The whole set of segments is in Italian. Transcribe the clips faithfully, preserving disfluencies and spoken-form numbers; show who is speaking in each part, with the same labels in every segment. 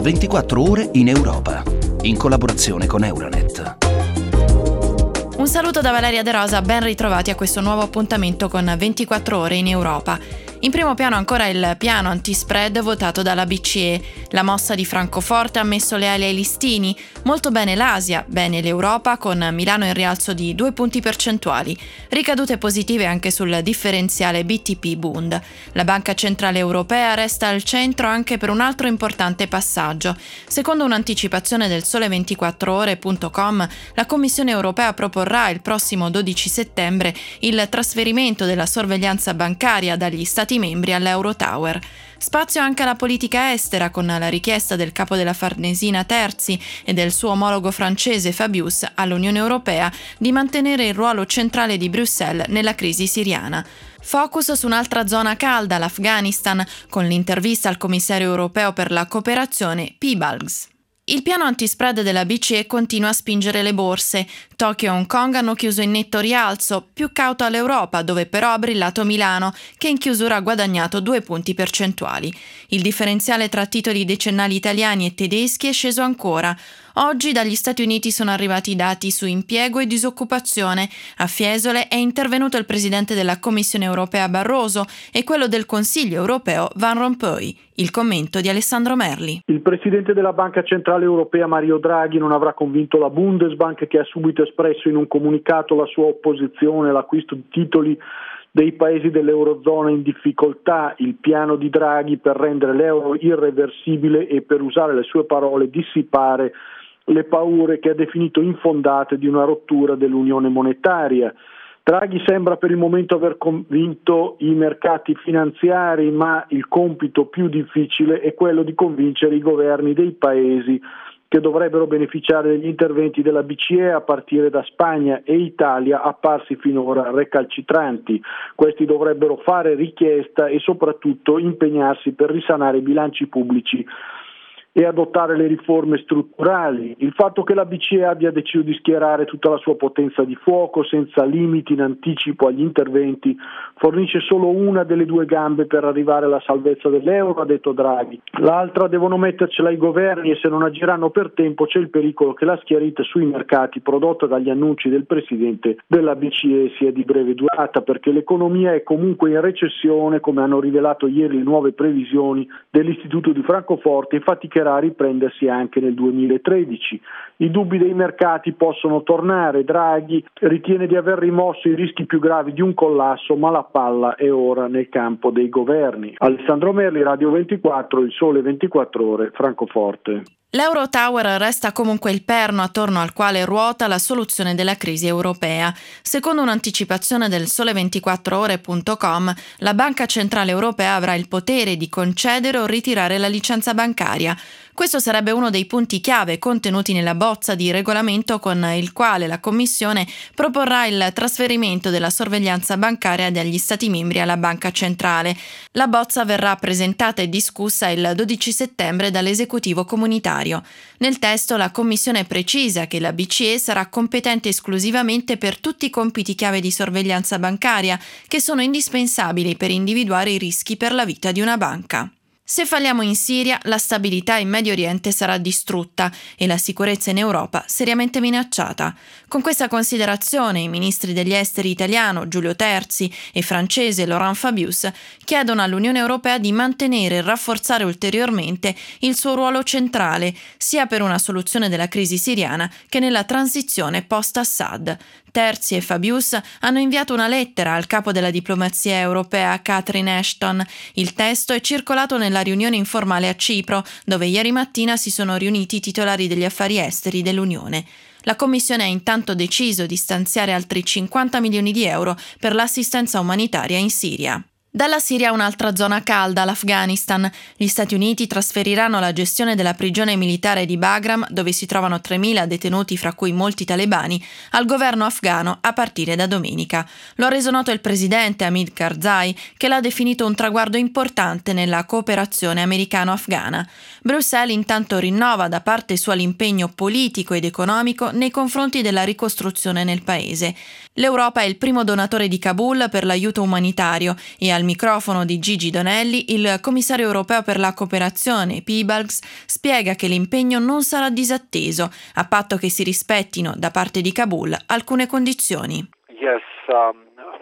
Speaker 1: ventiquattro ore in Europa, in collaborazione con Euronet.
Speaker 2: Un saluto da Valeria De Rosa, ben ritrovati a questo nuovo appuntamento con ventiquattro ore in Europa. In primo piano ancora il piano anti-spread votato dalla B C E. La mossa di Francoforte ha messo le ali ai listini. Molto bene l'Asia, bene l'Europa, con Milano in rialzo di due punti percentuali. Ricadute positive anche sul differenziale B T P-Bund. La Banca Centrale Europea resta al centro anche per un altro importante passaggio. Secondo un'anticipazione del sole ventiquattro ore punto com, la Commissione Europea proporrà il prossimo dodici settembre il trasferimento della sorveglianza bancaria dagli Stati membri all'Eurotower. Spazio anche alla politica estera, con la richiesta del capo della Farnesina Terzi e del suo omologo francese Fabius all'Unione Europea di mantenere il ruolo centrale di Bruxelles nella crisi siriana. Focus su un'altra zona calda, l'Afghanistan, con l'intervista al commissario europeo per la cooperazione Piebalgs. Il piano antispread della B C E continua a spingere le borse. Tokyo e Hong Kong hanno chiuso in netto rialzo, più cauto all'Europa, dove però ha brillato Milano, che in chiusura ha guadagnato due punti percentuali. Il differenziale tra titoli decennali italiani e tedeschi è sceso ancora. Oggi dagli Stati Uniti sono arrivati i dati su impiego e disoccupazione. A Fiesole è intervenuto il presidente della Commissione Europea Barroso e quello del Consiglio Europeo Van Rompuy. Il commento di Alessandro Merli.
Speaker 3: Il presidente della Banca Centrale Europea Mario Draghi non avrà convinto la Bundesbank, che ha subito espresso in un comunicato la sua opposizione all'acquisto di titoli dei paesi dell'Eurozona in difficoltà. Il piano di Draghi per rendere l'euro irreversibile e, per usare le sue parole, dissipare le paure che ha definito infondate di una rottura dell'unione monetaria. Draghi sembra per il momento aver convinto i mercati finanziari, ma il compito più difficile è quello di convincere i governi dei paesi che dovrebbero beneficiare degli interventi della B C E, a partire da Spagna e Italia, apparsi finora recalcitranti. Questi dovrebbero fare richiesta e soprattutto impegnarsi per risanare i bilanci pubblici e adottare le riforme strutturali. Il fatto che la B C E abbia deciso di schierare tutta la sua potenza di fuoco senza limiti in anticipo agli interventi fornisce solo una delle due gambe per arrivare alla salvezza dell'euro, ha detto Draghi. L'altra devono mettercela i governi, e se non agiranno per tempo c'è il pericolo che la schiarita sui mercati prodotta dagli annunci del presidente della B C E sia di breve durata, perché l'economia è comunque in recessione, come hanno rivelato ieri le nuove previsioni dell'Istituto di Francoforte, e faticherà a riprendersi anche nel duemilatredici. I dubbi dei mercati possono tornare. Draghi ritiene di aver rimosso i rischi più gravi di un collasso, ma la palla è ora nel campo dei governi. Alessandro Merli, Radio ventiquattro, il Sole ventiquattro Ore, Francoforte.
Speaker 2: L'Eurotower resta comunque il perno attorno al quale ruota la soluzione della crisi europea. Secondo un'anticipazione del sole ventiquattro ore punto com, la Banca Centrale Europea avrà il potere di concedere o ritirare la licenza bancaria. Questo sarebbe uno dei punti chiave contenuti nella bozza di regolamento con il quale la Commissione proporrà il trasferimento della sorveglianza bancaria dagli Stati membri alla Banca Centrale. La bozza verrà presentata e discussa il dodici settembre dall'esecutivo comunitario. Nel testo la Commissione precisa che la B C E sarà competente esclusivamente per tutti i compiti chiave di sorveglianza bancaria che sono indispensabili per individuare i rischi per la vita di una banca. Se falliamo in Siria, la stabilità in Medio Oriente sarà distrutta e la sicurezza in Europa seriamente minacciata. Con questa considerazione, i ministri degli esteri italiano Giulio Terzi e francese Laurent Fabius chiedono all'Unione Europea di mantenere e rafforzare ulteriormente il suo ruolo centrale, sia per una soluzione della crisi siriana che nella transizione post-Assad. Terzi e Fabius hanno inviato una lettera al capo della diplomazia europea Catherine Ashton. Il testo è circolato nella riunione informale a Cipro, dove ieri mattina si sono riuniti i titolari degli affari esteri dell'Unione. La Commissione ha intanto deciso di stanziare altri cinquanta milioni di euro per l'assistenza umanitaria in Siria. Dalla Siria un'altra zona calda, l'Afghanistan. Gli Stati Uniti trasferiranno la gestione della prigione militare di Bagram, dove si trovano tremila detenuti, fra cui molti talebani, al governo afghano a partire da domenica. Lo ha reso noto il presidente Hamid Karzai, che l'ha definito un traguardo importante nella cooperazione americano-afghana. Bruxelles intanto rinnova da parte sua l'impegno politico ed economico nei confronti della ricostruzione nel paese. L'Europa è il primo donatore di Kabul per l'aiuto umanitario e al microfono di Gigi Donelli, il commissario europeo per la cooperazione, Piebalgs, spiega che l'impegno non sarà disatteso, a patto che si rispettino da parte di Kabul alcune condizioni.
Speaker 4: Yes, um...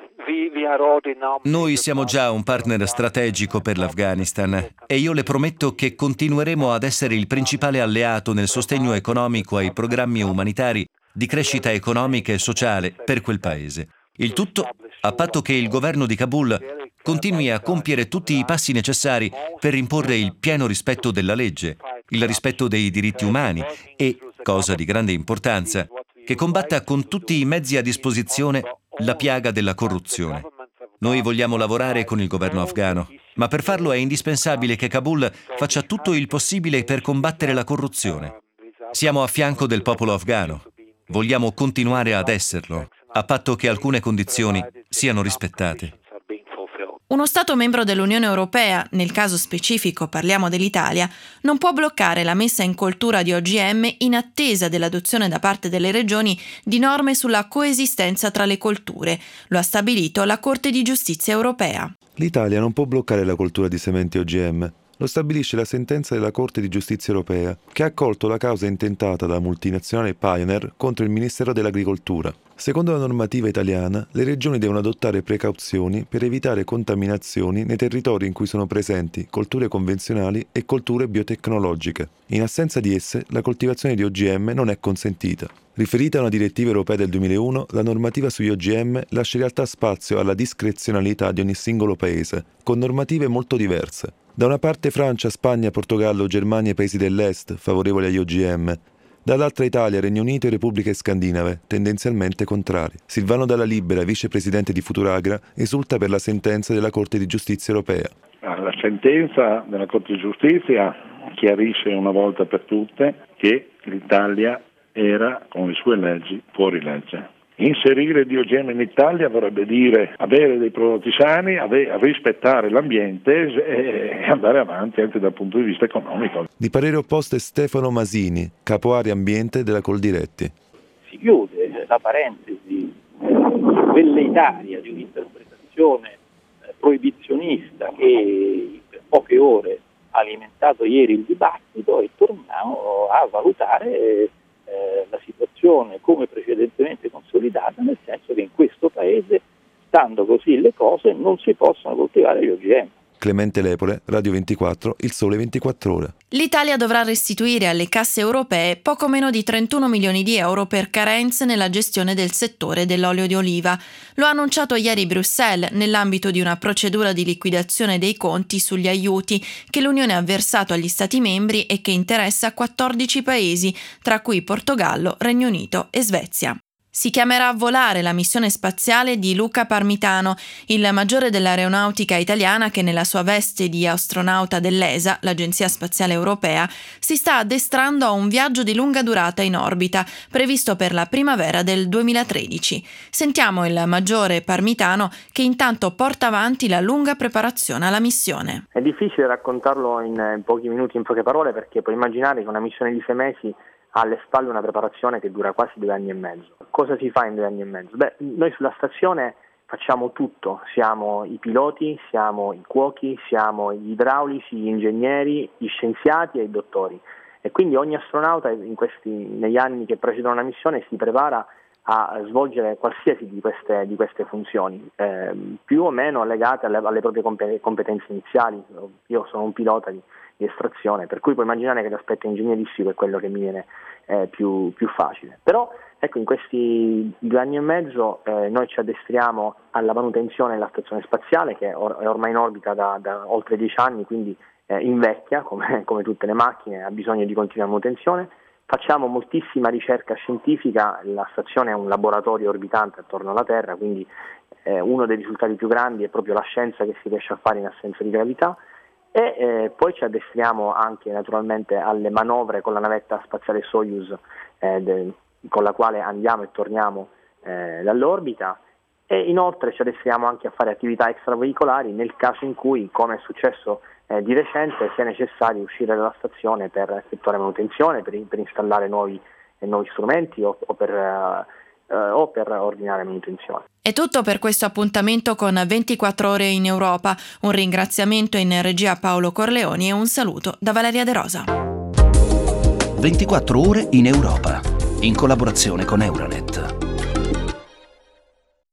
Speaker 5: Noi siamo già un partner strategico per l'Afghanistan e io le prometto che continueremo ad essere il principale alleato nel sostegno economico ai programmi umanitari di crescita economica e sociale per quel paese. Il tutto a patto che il governo di Kabul continui a compiere tutti i passi necessari per imporre il pieno rispetto della legge, il rispetto dei diritti umani e, cosa di grande importanza, che combatta con tutti i mezzi a disposizione la piaga della corruzione. Noi vogliamo lavorare con il governo afghano, ma per farlo è indispensabile che Kabul faccia tutto il possibile per combattere la corruzione. Siamo a fianco del popolo afghano. Vogliamo continuare ad esserlo, a patto che alcune condizioni siano rispettate.
Speaker 2: Uno Stato membro dell'Unione Europea, nel caso specifico parliamo dell'Italia, non può bloccare la messa in coltura di O G M in attesa dell'adozione da parte delle regioni di norme sulla coesistenza tra le colture. Lo ha stabilito la Corte di Giustizia europea.
Speaker 6: L'Italia non può bloccare la coltura di sementi O G M. Lo stabilisce la sentenza della Corte di Giustizia europea, che ha accolto la causa intentata dalla multinazionale Pioneer contro il Ministero dell'Agricoltura. Secondo la normativa italiana, le regioni devono adottare precauzioni per evitare contaminazioni nei territori in cui sono presenti colture convenzionali e colture biotecnologiche. In assenza di esse, la coltivazione di O G M non è consentita. Riferita a una direttiva europea del duemilauno, la normativa sugli O G M lascia in realtà spazio alla discrezionalità di ogni singolo paese, con normative molto diverse. Da una parte Francia, Spagna, Portogallo, Germania e paesi dell'Est, favorevoli agli O G M. Dall'altra Italia, Regno Unito e Repubbliche Scandinave, tendenzialmente contrari. Silvano Dalla Libera, vicepresidente di Futuragra, esulta per la sentenza della Corte di Giustizia europea.
Speaker 7: La sentenza della Corte di Giustizia chiarisce una volta per tutte che l'Italia era, con le sue leggi, fuori legge. Inserire di O G M in Italia vorrebbe dire avere dei prodotti sani, ave- rispettare l'ambiente e andare avanti anche dal punto di vista economico.
Speaker 6: Di parere opposto è Stefano Masini, capo area ambiente della Coldiretti.
Speaker 8: Si chiude la parentesi velleitaria di un'interpretazione proibizionista che per poche ore ha alimentato ieri il dibattito e torniamo a valutare Eh, la situazione come precedentemente consolidata, nel senso che in questo paese, stando così le cose, non si possono coltivare gli O G M.
Speaker 6: Clemente Lepore, Radio ventiquattro, Il Sole ventiquattro Ore.
Speaker 2: L'Italia dovrà restituire alle casse europee poco meno di trentuno milioni di euro per carenze nella gestione del settore dell'olio di oliva. Lo ha annunciato ieri Bruxelles nell'ambito di una procedura di liquidazione dei conti sugli aiuti che l'Unione ha versato agli Stati membri e che interessa quattordici paesi, tra cui Portogallo, Regno Unito e Svezia. Si chiamerà a volare la missione spaziale di Luca Parmitano, il maggiore dell'aeronautica italiana che nella sua veste di astronauta dell'E S A, l'Agenzia Spaziale Europea, si sta addestrando a un viaggio di lunga durata in orbita, previsto per la primavera del duemilatredici. Sentiamo il maggiore Parmitano che intanto porta avanti la lunga preparazione alla missione.
Speaker 9: È difficile raccontarlo in, in pochi minuti, in poche parole, perché puoi immaginare che una missione di sei mesi ha alle spalle una preparazione che dura quasi due anni e mezzo. Cosa si fa in due anni e mezzo? Beh, noi sulla stazione facciamo tutto, siamo i piloti, siamo i cuochi, siamo gli idraulici, gli ingegneri, gli scienziati e i dottori. E quindi ogni astronauta in questi, negli anni che precedono la missione si prepara a svolgere qualsiasi di queste, di queste funzioni, eh, più o meno legate alle, alle proprie competenze iniziali. Io sono un pilota di di estrazione, per cui puoi immaginare che l'aspetto ingegneristico è quello che mi viene eh, più, più facile. Però ecco, in questi due anni e mezzo eh, noi ci addestriamo alla manutenzione della stazione spaziale, che or- è ormai in orbita da, da oltre dieci anni, quindi eh, invecchia come, come tutte le macchine, ha bisogno di continua manutenzione. Facciamo moltissima ricerca scientifica, la stazione è un laboratorio orbitante attorno alla Terra, quindi eh, uno dei risultati più grandi è proprio la scienza che si riesce a fare in assenza di gravità. E eh, poi ci addestriamo anche naturalmente alle manovre con la navetta spaziale Soyuz, eh, de, con la quale andiamo e torniamo eh, dall'orbita, e inoltre ci addestriamo anche a fare attività extraveicolari nel caso in cui, come è successo eh, di recente, sia necessario uscire dalla stazione per effettuare manutenzione, per, per installare nuovi, eh, nuovi strumenti o, o, per, eh, o per ordinare manutenzione.
Speaker 2: È tutto per questo appuntamento con ventiquattro ore in Europa. Un ringraziamento in regia a Paolo Corleoni e un saluto da Valeria De Rosa.
Speaker 1: ventiquattro ore in Europa, in collaborazione con Euronet.